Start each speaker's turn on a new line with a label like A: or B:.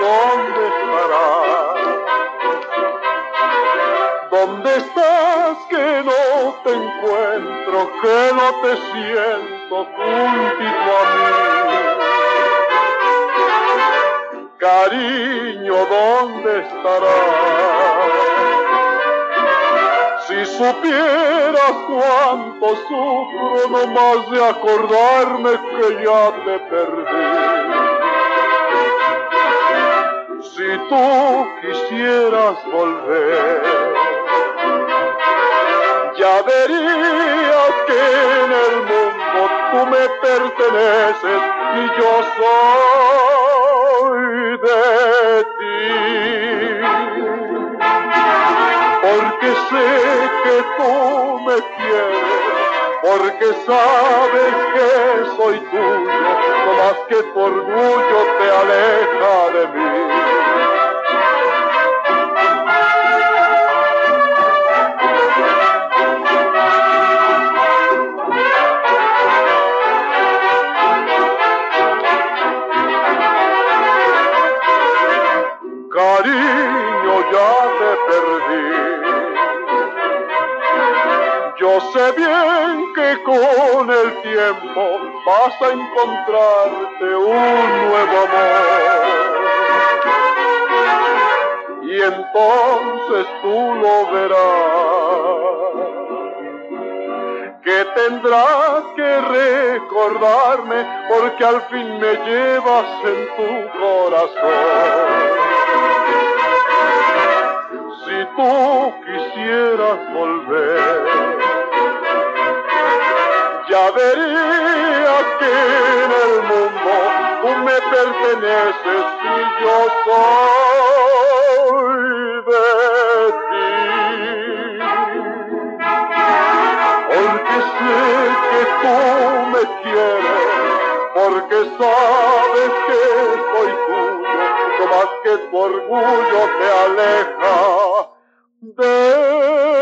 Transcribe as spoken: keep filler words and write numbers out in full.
A: ¿dónde estarás? ¿Dónde estás que no te encuentro, que no te siento juntito a mí? Cariño, ¿dónde estarás? Si supieras cuánto sufro nomás de acordarme que ya te perdí. Si tú quisieras volver, ya verías que en el mundo tú me perteneces y yo soy de ti. Porque sé que tú me quieres, porque sabes que soy tuyo, no más que tu orgullo te aleja de mí. Cariño, ya te perdí. Yo sé bien que con el tiempo vas a encontrarte un nuevo amor. Y entonces tú lo verás, que tendrás que recordarme porque al fin me llevas en tu corazón. Si tú quisieras volver, ya verías que en el mundo tú me perteneces y yo soy de ti. Porque sé que tú me quieres, porque sabes que soy tuyo, no más que tu orgullo te aleja de